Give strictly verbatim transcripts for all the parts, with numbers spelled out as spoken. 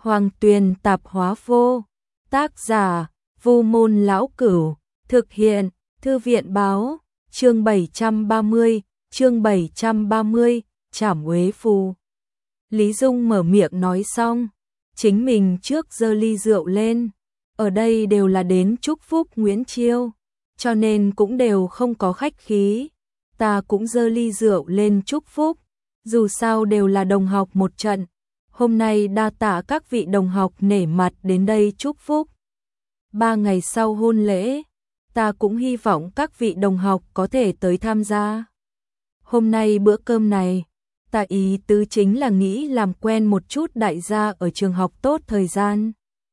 Hoàng Tuyền Tạp Hóa Vô. Tác giả: Vu Môn Lão Cửu. Thực hiện: Thư viện báo. Chương bảy trăm ba mươi, chương bảy trăm ba mươi, Trảm Uế Phù. Lý Dung mở miệng nói xong, chính mình trước giơ ly rượu lên. Ở đây đều là đến chúc phúc Nguyễn Chiêu, cho nên cũng đều không có khách khí. Ta cũng giơ ly rượu lên chúc phúc, dù sao đều là đồng học một trận. Hôm nay đa tạ các vị đồng học nể mặt đến đây chúc phúc. Ba ngày sau hôn lễ, ta cũng hy vọng các vị đồng học có thể tới tham gia. Hôm nay bữa cơm này, ta ý tứ chính là nghĩ làm quen một chút đại gia ở trường học tốt thời gian.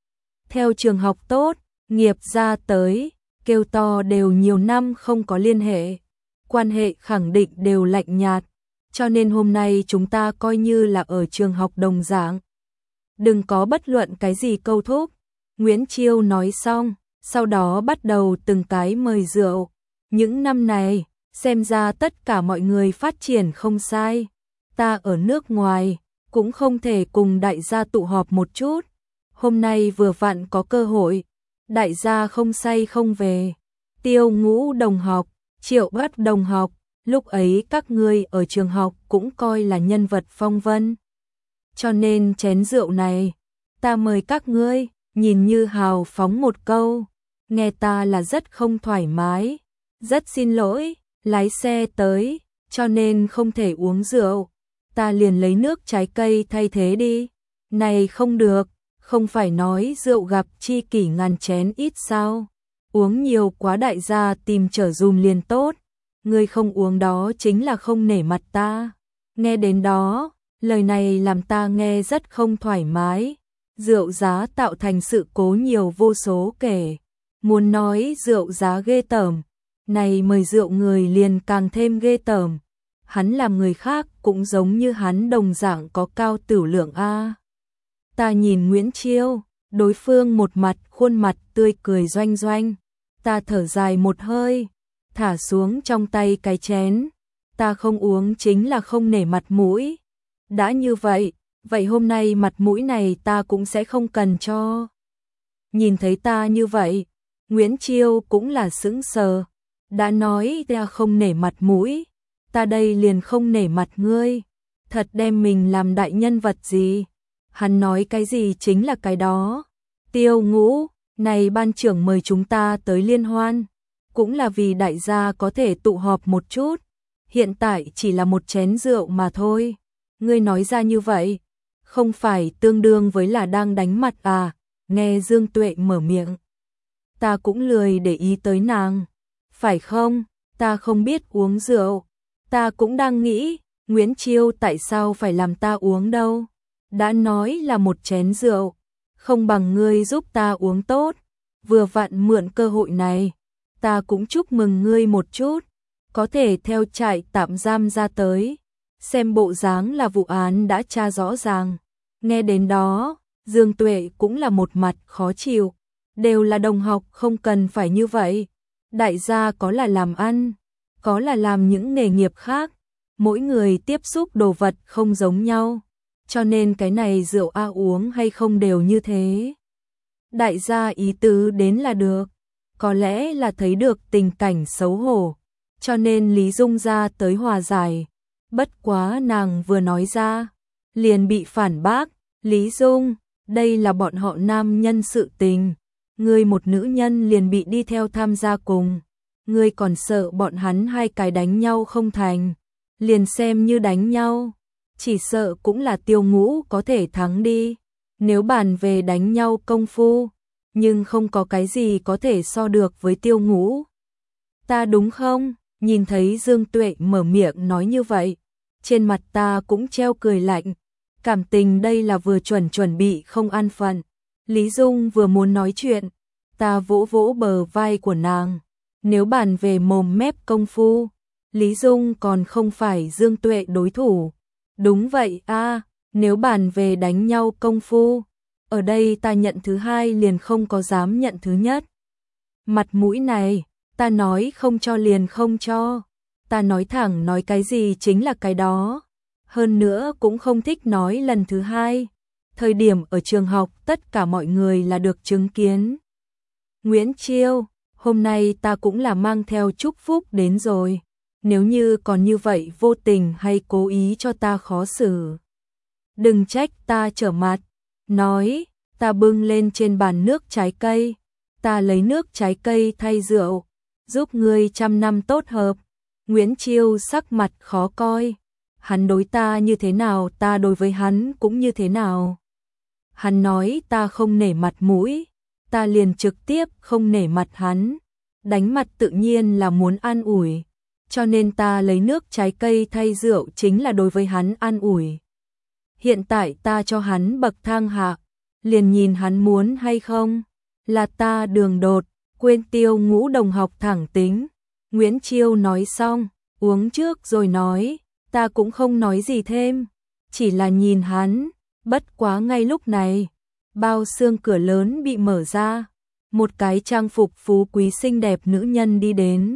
Theo trường học tốt, nghiệp gia tới, kêu to đều nhiều năm không có liên hệ. Quan hệ khẳng định đều lạnh nhạt, cho nên hôm nay chúng ta coi như là ở trường học đồng dạng. Đừng có bất luận cái gì câu thúc. Nguyễn Chiêu nói xong, sau đó bắt đầu từng cái mời rượu. Những năm này, xem ra tất cả mọi người phát triển không sai. Ta ở nước ngoài, cũng không thể cùng đại gia tụ họp một chút. Hôm nay vừa vặn có cơ hội, đại gia không say không về. Tiêu Ngũ đồng học, Triệu Bát đồng học, lúc ấy các ngươi ở trường học cũng coi là nhân vật phong vân. Cho nên chén rượu này, ta mời các ngươi, nhìn như hào phóng một câu, nghe ta là rất không thoải mái. Rất xin lỗi, lái xe tới, cho nên không thể uống rượu. Ta liền lấy nước trái cây thay thế đi. Này không được, không phải nói rượu gặp chi kỷ ngàn chén ít sao? Uống nhiều quá đại gia tìm trở dùm liền tốt. Ngươi không uống đó chính là không nể mặt ta. Nghe đến đó, lời này làm ta nghe rất không thoải mái. Rượu giá tạo thành sự cố nhiều vô số kể. Muốn nói rượu giá ghê tởm, này mời rượu người liền càng thêm ghê tởm. Hắn làm người khác cũng giống như hắn đồng dạng có cao tửu lượng a. Ta nhìn Nguyễn Chiêu, đối phương một mặt khuôn mặt tươi cười doanh doanh. Ta thở dài một hơi, thả xuống trong tay cái chén. Ta không uống chính là không nể mặt mũi. Đã như vậy, vậy hôm nay mặt mũi này ta cũng sẽ không cần cho. Nhìn thấy ta như vậy, Nguyễn Chiêu cũng là sững sờ. Đã nói ta không nể mặt mũi, ta đây liền không nể mặt ngươi. Thật đem mình làm đại nhân vật gì? Hắn nói cái gì chính là cái đó. Tiêu Ngũ, này ban trưởng mời chúng ta tới liên hoan, cũng là vì đại gia có thể tụ họp một chút. Hiện tại chỉ là một chén rượu mà thôi. Ngươi nói ra như vậy, không phải tương đương với là đang đánh mặt à? Nghe Dương Tuệ mở miệng, ta cũng lười để ý tới nàng. Phải không? Ta không biết uống rượu. Ta cũng đang nghĩ, Nguyễn Chiêu tại sao phải làm ta uống đâu? Đã nói là một chén rượu, không bằng ngươi giúp ta uống tốt. Vừa vặn mượn cơ hội này, ta cũng chúc mừng ngươi một chút. Có thể theo trại tạm giam ra tới, xem bộ dáng là vụ án đã tra rõ ràng. Nghe đến đó, Dương Tuệ cũng là một mặt khó chịu. Đều là đồng học, không cần phải như vậy. Đại gia có là làm ăn, có là làm những nghề nghiệp khác. Mỗi người tiếp xúc đồ vật không giống nhau, cho nên cái này rượu a uống hay không đều như thế. Đại gia ý tứ đến là được. Có lẽ là thấy được tình cảnh xấu hổ, cho nên Lý Dung ra tới hòa giải. Bất quá nàng vừa nói ra, liền bị phản bác. Lý Dung, đây là bọn họ nam nhân sự tình. Ngươi một nữ nhân liền bị đi theo tham gia cùng. Ngươi còn sợ bọn hắn hai cái đánh nhau không thành. Liền xem như đánh nhau, chỉ sợ cũng là Tiêu Ngũ có thể thắng đi. Nếu bàn về đánh nhau công phu, nhưng không có cái gì có thể so được với Tiêu Ngũ. Ta đúng không? Nhìn thấy Dương Tuệ mở miệng nói như vậy, trên mặt ta cũng treo cười lạnh. Cảm tình đây là vừa chuẩn chuẩn bị không an phận. Lý Dung vừa muốn nói chuyện, ta vỗ vỗ bờ vai của nàng. Nếu bàn về mồm mép công phu, Lý Dung còn không phải Dương Tuệ đối thủ. Đúng vậy a, nếu bàn về đánh nhau công phu, ở đây ta nhận thứ hai liền không có dám nhận thứ nhất. Mặt mũi này, ta nói không cho liền không cho. Ta nói thẳng nói cái gì chính là cái đó. Hơn nữa cũng không thích nói lần thứ hai. thời điểm ở trường học tất cả mọi người là được chứng kiến. Nguyễn Chiêu, hôm nay ta cũng là mang theo chúc phúc đến rồi, nếu như còn như vậy vô tình hay cố ý cho ta khó xử. Đừng trách ta trở mặt, nói, ta bưng lên trên bàn nước trái cây, ta lấy nước trái cây thay rượu, giúp ngươi trăm năm tốt hợp. Nguyễn Chiêu sắc mặt khó coi, hắn đối ta như thế nào ta đối với hắn cũng như thế nào. Hắn nói ta không nể mặt mũi, ta liền trực tiếp không nể mặt hắn, đánh mặt tự nhiên là muốn an ủi, cho nên ta lấy nước trái cây thay rượu chính là đối với hắn an ủi. Hiện tại ta cho hắn bậc thang hạ, liền nhìn hắn muốn hay không, là ta đường đột, quên Tiêu Ngũ đồng học thẳng tính. Nguyễn Chiêu nói xong, uống trước rồi nói, ta cũng không nói gì thêm, chỉ là nhìn hắn, bất quá ngay lúc này, bao xương cửa lớn bị mở ra, một cái trang phục phú quý xinh đẹp nữ nhân đi đến.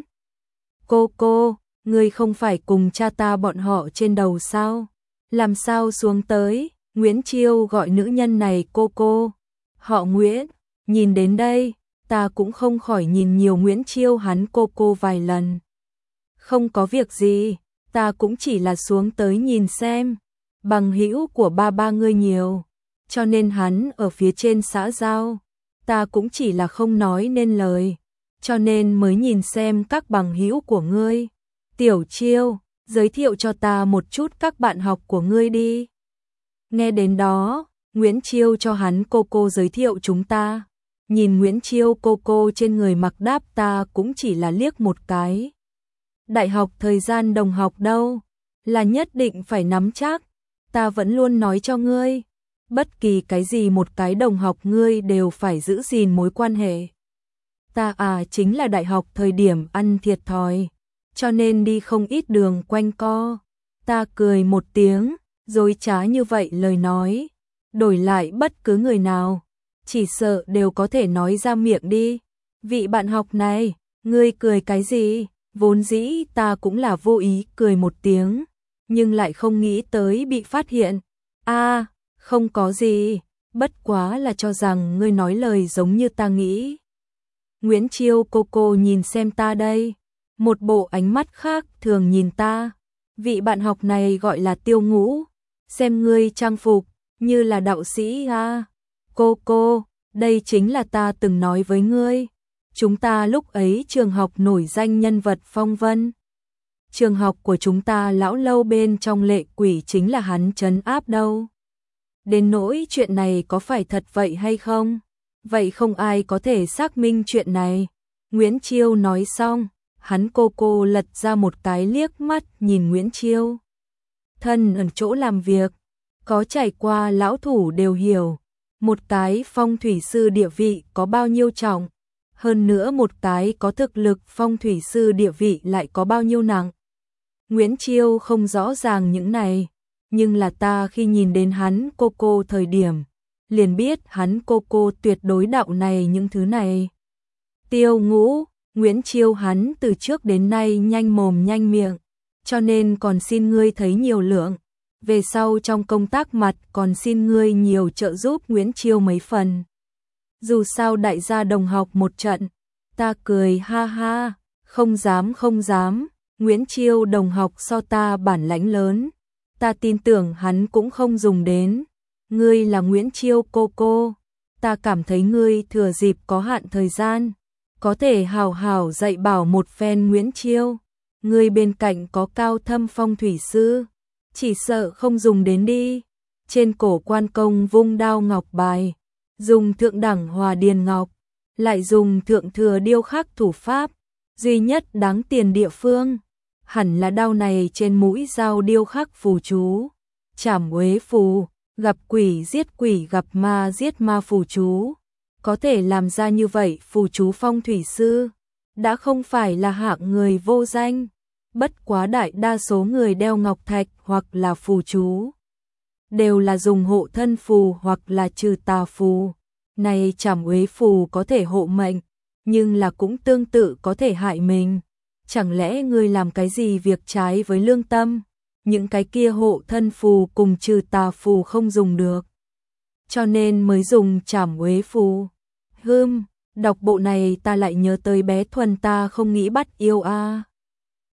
Cô cô, ngươi không phải cùng cha ta bọn họ trên đầu sao? Làm sao xuống tới? Nguyễn Chiêu gọi nữ nhân này cô cô. Họ Nguyễn, nhìn đến đây, ta cũng không khỏi nhìn nhiều Nguyễn Chiêu hắn cô cô vài lần. Không có việc gì, ta cũng chỉ là xuống tới nhìn xem. Bằng hữu của ba ba ngươi nhiều, cho nên hắn ở phía trên xã giao. Ta cũng chỉ là không nói nên lời, cho nên mới nhìn xem các bằng hữu của ngươi. Tiểu Chiêu, giới thiệu cho ta một chút các bạn học của ngươi đi. Nghe đến đó, Nguyễn Chiêu cho hắn cô cô giới thiệu chúng ta. Nhìn Nguyễn Chiêu cô cô trên người mặc đáp ta cũng chỉ là liếc một cái. Đại học thời gian đồng học đâu, là nhất định phải nắm chắc. Ta vẫn luôn nói cho ngươi, bất kỳ cái gì một cái đồng học ngươi đều phải giữ gìn mối quan hệ. Ta à chính là đại học thời điểm ăn thiệt thòi, cho nên đi không ít đường quanh co. Ta cười một tiếng, dối trá như vậy lời nói, đổi lại bất cứ người nào, chỉ sợ đều có thể nói ra miệng đi. Vị bạn học này, ngươi cười cái gì? Vốn dĩ ta cũng là vô ý cười một tiếng, nhưng lại không nghĩ tới bị phát hiện. A, à, không có gì, bất quá là cho rằng ngươi nói lời giống như ta nghĩ. Nguyễn Chiêu cô cô nhìn xem ta đây, một bộ ánh mắt khác thường nhìn ta. Vị bạn học này gọi là Tiêu Ngũ, xem ngươi trang phục như là đạo sĩ a. À. Cô cô, đây chính là ta từng nói với ngươi. Chúng ta lúc ấy trường học nổi danh nhân vật phong vân. Trường học của chúng ta lão lâu bên trong lệ quỷ chính là hắn trấn áp đâu. Đến nỗi chuyện này có phải thật vậy hay không? Vậy không ai có thể xác minh chuyện này. Nguyễn Chiêu nói xong, hắn cô cô lật ra một cái liếc mắt nhìn Nguyễn Chiêu. Thân ở chỗ làm việc, có trải qua lão thủ đều hiểu, một cái phong thủy sư địa vị có bao nhiêu trọng, hơn nữa một cái có thực lực phong thủy sư địa vị lại có bao nhiêu nặng. Nguyễn Chiêu không rõ ràng những này, nhưng là ta khi nhìn đến hắn cô cô thời điểm, liền biết hắn cô cô tuyệt đối đạo này những thứ này. Tiêu Ngũ, Nguyễn Chiêu hắn từ trước đến nay nhanh mồm nhanh miệng, cho nên còn xin ngươi thấy nhiều lượng. Về sau trong công tác mặt còn xin ngươi nhiều trợ giúp Nguyễn Chiêu mấy phần. Dù sao đại gia đồng học một trận, ta cười ha ha, không dám không dám, Nguyễn Chiêu đồng học so ta bản lãnh lớn, ta tin tưởng hắn cũng không dùng đến. Ngươi là Nguyễn Chiêu cô cô, ta cảm thấy ngươi thừa dịp có hạn thời gian, có thể hào hào dạy bảo một phen Nguyễn Chiêu. Ngươi bên cạnh có cao thâm phong thủy sư, chỉ sợ không dùng đến đi. Trên cổ quan công vung đao ngọc bài, dùng thượng đẳng hòa điền ngọc, lại dùng thượng thừa điêu khắc thủ pháp, duy nhất đáng tiền địa phương, hẳn là đao này trên mũi dao điêu khắc phù chú, trảm uế phù, gặp quỷ giết quỷ gặp ma giết ma phù chú. Có thể làm ra như vậy phù chú phong thủy sư, đã không phải là hạng người vô danh. Bất quá đại đa số người đeo ngọc thạch hoặc là phù chú, đều là dùng hộ thân phù hoặc là trừ tà phù. Này trảm uế phù có thể hộ mệnh, nhưng là cũng tương tự có thể hại mình. Chẳng lẽ ngươi làm cái gì việc trái với lương tâm? Những cái kia hộ thân phù cùng trừ tà phù không dùng được. cho nên mới dùng trảm uế phù. Hưm, đọc bộ này ta lại nhớ tới bé Thuần ta không nghĩ bắt yêu a.